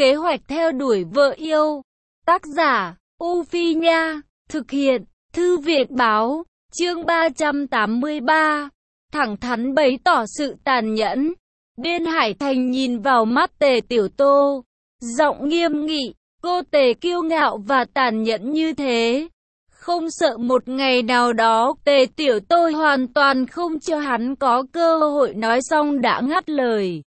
Kế hoạch theo đuổi vợ yêu. Tác giả, U Phi Nha. Thực hiện, Thư viện Báo. Chương 383. Thẳng thắn bày tỏ sự tàn nhẫn. Biên Hải Thành nhìn vào mắt Tề Tiểu Tô. Giọng nghiêm nghị, cô Tề kiêu ngạo và tàn nhẫn như thế. Không sợ một ngày nào đó, Tề Tiểu Tô hoàn toàn không cho hắn có cơ hội nói xong đã ngắt lời.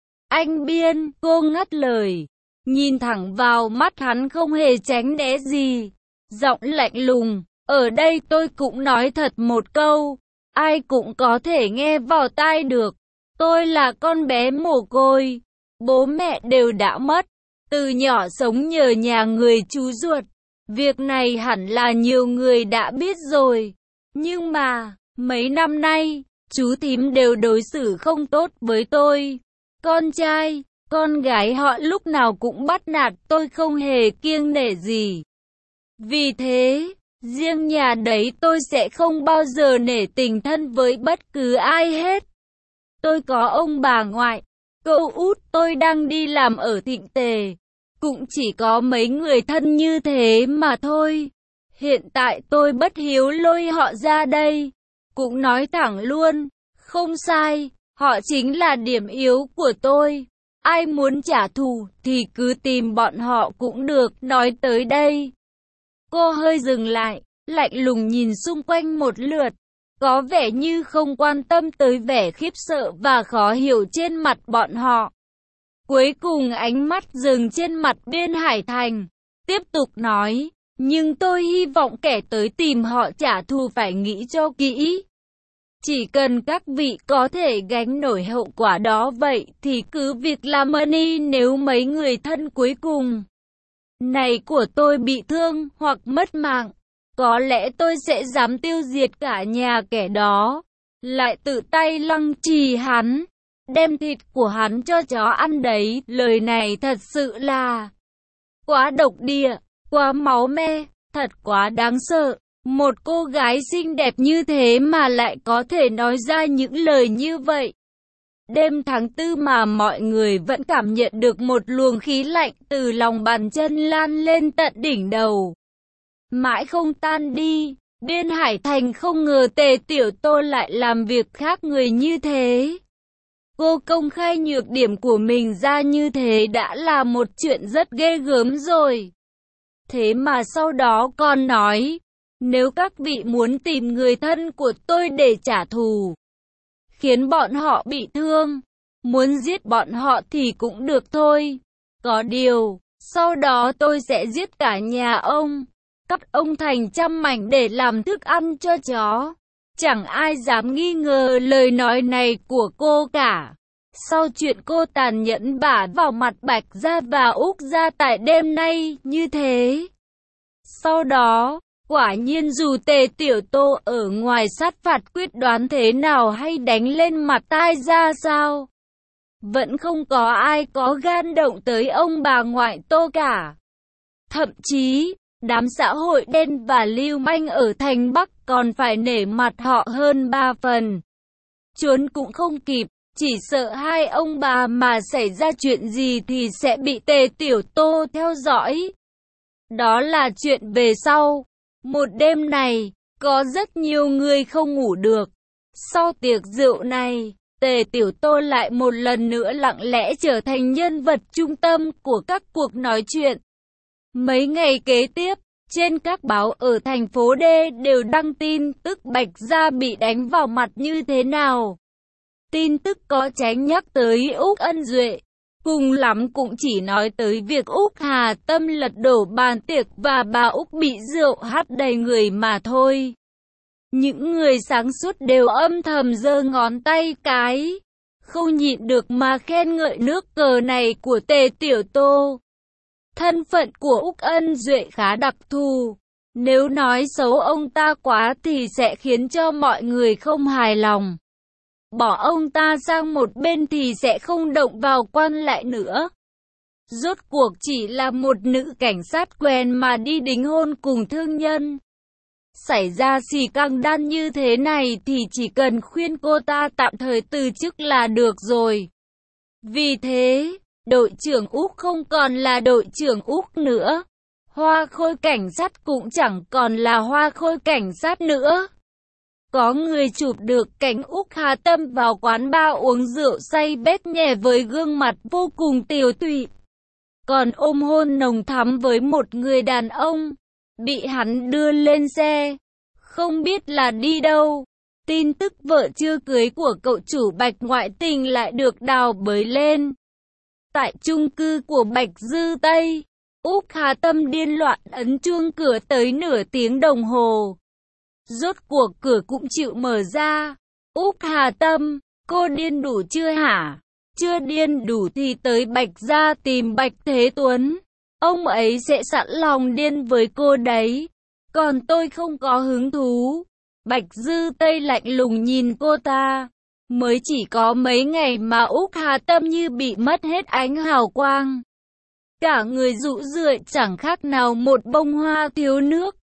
Anh Biên, cô ngắt lời. Nhìn thẳng vào mắt hắn không hề tránh né gì. Giọng lạnh lùng, ở đây tôi cũng nói thật một câu. Ai cũng có thể nghe vào tai được. Tôi là con bé mồ côi. Bố mẹ đều đã mất. Từ nhỏ sống nhờ nhà người chú ruột. Việc này hẳn là nhiều người đã biết rồi. Nhưng mà, mấy năm nay, chú thím đều đối xử không tốt với tôi. Con trai, con gái họ lúc nào cũng bắt nạt tôi không hề kiêng nể gì. Vì thế, riêng nhà đấy tôi sẽ không bao giờ nể tình thân với bất cứ ai hết. Tôi có ông bà ngoại, cậu út tôi đang đi làm ở Thịnh Tề. Cũng chỉ có mấy người thân như thế mà thôi. Hiện tại tôi bất hiếu lôi họ ra đây. Cũng nói thẳng luôn, không sai, họ chính là điểm yếu của tôi. Ai muốn trả thù thì cứ tìm bọn họ cũng được, nói tới đây. Cô hơi dừng lại, lạnh lùng nhìn xung quanh một lượt. Có vẻ như không quan tâm tới vẻ khiếp sợ và khó hiểu trên mặt bọn họ. Cuối cùng ánh mắt dừng trên mặt Biên Hải Thành. Tiếp tục nói, nhưng tôi hy vọng kẻ tới tìm họ trả thù phải nghĩ cho kỹ. Chỉ cần các vị có thể gánh nổi hậu quả đó vậy thì cứ việc làm ơn. Nếu mấy người thân cuối cùng này của tôi bị thương hoặc mất mạng, có lẽ tôi sẽ dám tiêu diệt cả nhà kẻ đó. Lại tự tay lăng trì hắn, đem thịt của hắn cho chó ăn đấy. Lời này thật sự là quá độc địa, quá máu me, thật quá đáng sợ. Một cô gái xinh đẹp như thế mà lại có thể nói ra những lời như vậy. Đêm tháng 4 mà mọi người vẫn cảm nhận được một luồng khí lạnh từ lòng bàn chân lan lên tận đỉnh đầu. Mãi không tan đi, Biên Hải Thành không ngờ Tề Tiểu Tô lại làm việc khác người như thế. Cô công khai nhược điểm của mình ra như thế đã là một chuyện rất ghê gớm rồi. Thế mà sau đó còn nói, nếu các vị muốn tìm người thân của tôi để trả thù, khiến bọn họ bị thương, muốn giết bọn họ thì cũng được thôi. Có điều, sau đó tôi sẽ giết cả nhà ông, cắt ông thành trăm mảnh để làm thức ăn cho chó. Chẳng ai dám nghi ngờ lời nói này của cô cả. Sau chuyện cô tàn nhẫn bả vào mặt Bạch Gia và Úc Gia tại đêm nay như thế. Sau đó, quả nhiên dù Tề Tiểu Tô ở ngoài sát phạt quyết đoán thế nào hay đánh lên mặt tai ra sao, vẫn không có ai có gan động tới ông bà ngoại Tô cả. Thậm chí, đám xã hội đen và lưu manh ở thành Bắc còn phải nể mặt họ hơn 3 phần. Trốn cũng không kịp, chỉ sợ hai ông bà mà xảy ra chuyện gì thì sẽ bị Tề Tiểu Tô theo dõi. Đó là chuyện về sau. Một đêm này, có rất nhiều người không ngủ được. Sau tiệc rượu này, Tề Tiểu Tô lại một lần nữa lặng lẽ trở thành nhân vật trung tâm của các cuộc nói chuyện. Mấy ngày kế tiếp, trên các báo ở thành phố D đều đăng tin tức Bạch Gia bị đánh vào mặt như thế nào. Tin tức có tránh nhắc tới Úc Ân Duệ. Cùng lắm cũng chỉ nói tới việc Úc Hà Tâm lật đổ bàn tiệc và bà Úc bị rượu hắt đầy người mà thôi. Những người sáng suốt đều âm thầm giơ ngón tay cái, không nhịn được mà khen ngợi nước cờ này của Tề Tiểu Tô. Thân phận của Úc Ân Duệ khá đặc thù. Nếu nói xấu ông ta quá thì sẽ khiến cho mọi người không hài lòng. Bỏ ông ta sang một bên thì sẽ không động vào quan lại nữa. Rốt cuộc chỉ là một nữ cảnh sát quen mà đi đính hôn cùng thương nhân. Xảy ra xì căng đan như thế này thì chỉ cần khuyên cô ta tạm thời từ chức là được rồi. Vì thế, đội trưởng Úc không còn là đội trưởng Úc nữa. Hoa khôi cảnh sát cũng chẳng còn là hoa khôi cảnh sát nữa. Có người chụp được cảnh Úc Hà Tâm vào quán bar uống rượu say bét nhè với gương mặt vô cùng tiều tụy. Còn ôm hôn nồng thắm với một người đàn ông, bị hắn đưa lên xe, không biết là đi đâu. Tin tức vợ chưa cưới của cậu chủ Bạch ngoại tình lại được đào bới lên. Tại chung cư của Bạch Dư Tây, Úc Hà Tâm điên loạn ấn chuông cửa tới nửa tiếng đồng hồ. Rốt cuộc cửa cũng chịu mở ra. Úc Hà Tâm, cô điên đủ chưa hả? Chưa điên đủ thì tới Bạch gia tìm Bạch Thế Tuấn. Ông ấy sẽ sẵn lòng điên với cô đấy. Còn tôi không có hứng thú. Bạch Dư Tây lạnh lùng nhìn cô ta. Mới chỉ có mấy ngày mà Úc Hà Tâm như bị mất hết ánh hào quang. Cả người rũ rượi chẳng khác nào một bông hoa thiếu nước.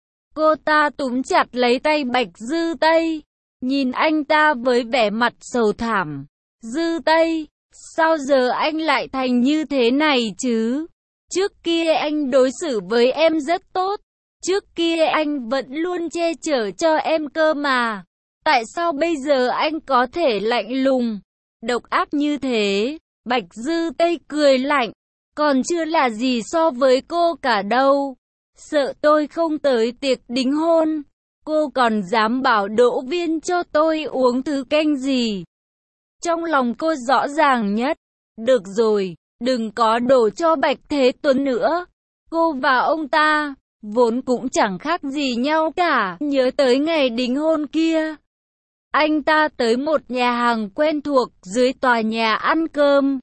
Cô ta túm chặt lấy tay Bạch Dư Tây, nhìn anh ta với vẻ mặt sầu thảm. Dư Tây, sao giờ anh lại thành như thế này chứ? Trước kia anh đối xử với em rất tốt. Trước kia anh vẫn luôn che chở cho em cơ mà. Tại sao bây giờ anh có thể lạnh lùng, độc ác như thế? Bạch Dư Tây cười lạnh. Còn chưa là gì so với cô cả đâu. Sợ tôi không tới tiệc đính hôn, cô còn dám bảo Đỗ Viên cho tôi uống thứ canh gì? Trong lòng cô rõ ràng nhất. Được rồi, đừng có đổ cho Bạch Thế Tuấn nữa. Cô và ông ta vốn cũng chẳng khác gì nhau cả. Nhớ tới ngày đính hôn kia, anh ta tới một nhà hàng quen thuộc dưới tòa nhà ăn cơm.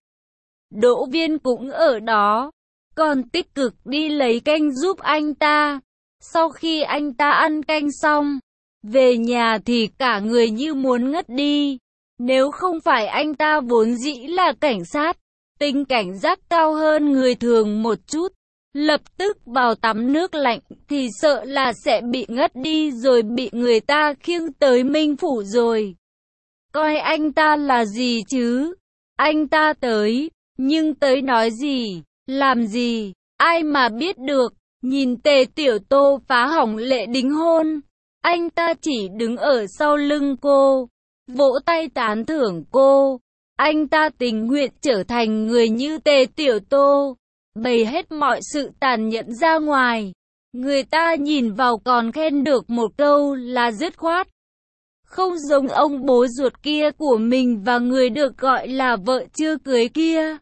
Đỗ Viên cũng ở đó, còn tích cực đi lấy canh giúp anh ta. Sau khi anh ta ăn canh xong, về nhà thì cả người như muốn ngất đi. Nếu không phải anh ta vốn dĩ là cảnh sát, tính cảnh giác cao hơn người thường một chút, lập tức vào tắm nước lạnh thì sợ là sẽ bị ngất đi rồi bị người ta khiêng tới Minh Phủ rồi. Coi anh ta là gì chứ? Anh ta tới, nhưng tới nói gì, làm gì, ai mà biết được. Nhìn Tề Tiểu Tô phá hỏng lễ đính hôn, anh ta chỉ đứng ở sau lưng cô, vỗ tay tán thưởng cô. Anh ta tình nguyện trở thành người như Tề Tiểu Tô, bày hết mọi sự tàn nhẫn ra ngoài. Người ta nhìn vào còn khen được một câu là dứt khoát. Không giống ông bố ruột kia của mình và người được gọi là vợ chưa cưới kia.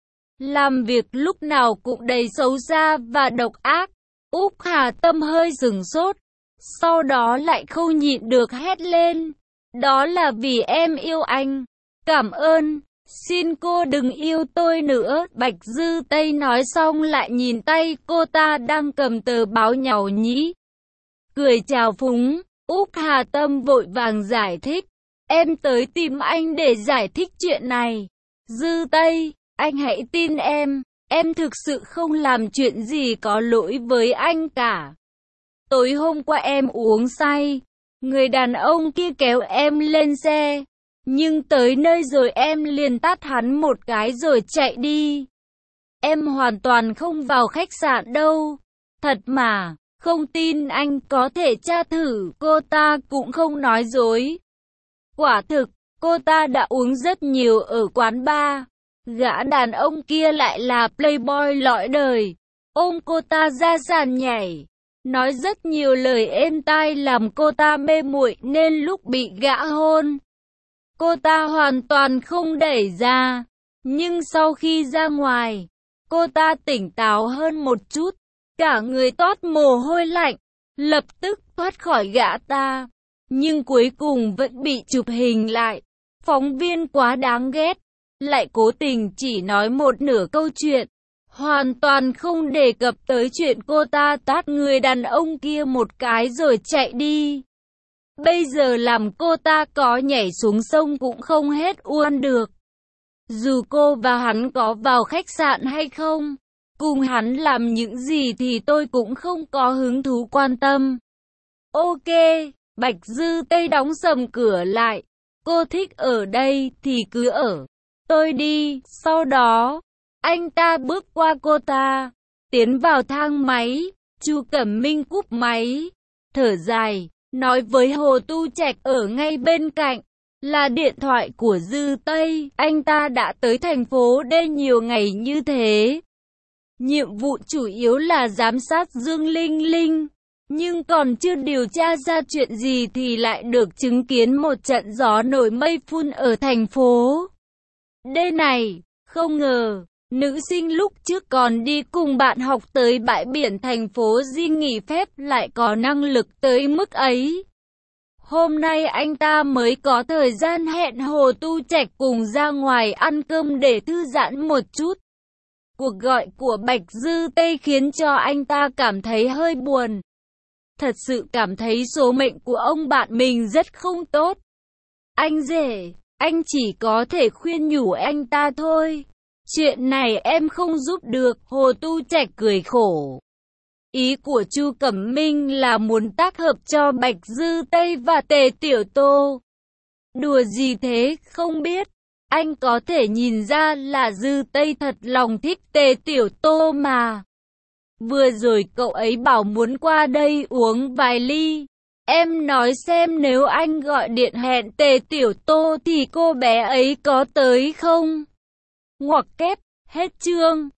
Làm việc lúc nào cũng đầy xấu xa và độc ác. Úc Hà Tâm hơi sửng sốt, sau đó lại không nhịn được hét lên. Đó là vì em yêu anh. Cảm ơn, xin cô đừng yêu tôi nữa. Bạch Dư Tây nói xong lại nhìn tay cô ta đang cầm tờ báo nhàu nhĩ, cười chào phúng. Úc Hà Tâm vội vàng giải thích. Em tới tìm anh để giải thích chuyện này. Dư Tây, anh hãy tin em thực sự không làm chuyện gì có lỗi với anh cả. Tối hôm qua em uống say, người đàn ông kia kéo em lên xe, nhưng tới nơi rồi em liền tát hắn một cái rồi chạy đi. Em hoàn toàn không vào khách sạn đâu. Thật mà, không tin anh có thể tra thử. Cô ta cũng không nói dối. Quả thực, cô ta đã uống rất nhiều ở quán bar. Gã đàn ông kia lại là playboy lõi đời, ôm cô ta ra sàn nhảy, nói rất nhiều lời êm tai làm cô ta mê muội, nên lúc bị gã hôn, cô ta hoàn toàn không đẩy ra. Nhưng sau khi ra ngoài, cô ta tỉnh táo hơn một chút, cả người toát mồ hôi lạnh, lập tức thoát khỏi gã ta. Nhưng cuối cùng vẫn bị chụp hình lại. Phóng viên quá đáng ghét, lại cố tình chỉ nói một nửa câu chuyện, hoàn toàn không đề cập tới chuyện cô ta tát người đàn ông kia một cái rồi chạy đi. Bây giờ làm cô ta có nhảy xuống sông cũng không hết oan được. Dù cô và hắn có vào khách sạn hay không, cùng hắn làm những gì thì tôi cũng không có hứng thú quan tâm. Ok, Bạch Dư Tây đóng sầm cửa lại. Cô thích ở đây thì cứ ở. Tôi đi. Sau đó, Anh ta bước qua cô ta, tiến vào thang máy. Chu Cẩm Minh cúp máy, thở dài, nói với Hồ Tu Trạch ở ngay bên cạnh, là điện thoại của Dư Tây. Anh ta đã tới thành phố D nhiều ngày như thế. Nhiệm vụ chủ yếu là giám sát Dương Linh Linh, nhưng còn chưa điều tra ra chuyện gì thì lại được chứng kiến một trận gió nổi mây phun ở thành phố D này. Không ngờ, nữ sinh lúc trước còn đi cùng bạn học tới bãi biển thành phố Di nghỉ phép lại có năng lực tới mức ấy. Hôm nay anh ta mới có thời gian hẹn Hồ Tu Trạch cùng ra ngoài ăn cơm để thư giãn một chút. Cuộc gọi của Bạch Dư Tây khiến cho anh ta cảm thấy hơi buồn. Thật sự cảm thấy số mệnh của ông bạn mình rất không tốt. Anh rể, anh chỉ có thể khuyên nhủ anh ta thôi. Chuyện này em không giúp được. Hồ Tu Trạch cười khổ. Ý của Chu Cẩm Minh là muốn tác hợp cho Bạch Dư Tây và Tề Tiểu Tô. Đùa gì thế, không biết. Anh có thể nhìn ra là Dư Tây thật lòng thích Tề Tiểu Tô mà. Vừa rồi cậu ấy bảo muốn qua đây uống vài ly. Em nói xem nếu anh gọi điện hẹn Tề Tiểu Tô thì cô bé ấy có tới không? Ngoặc kép, hết chương.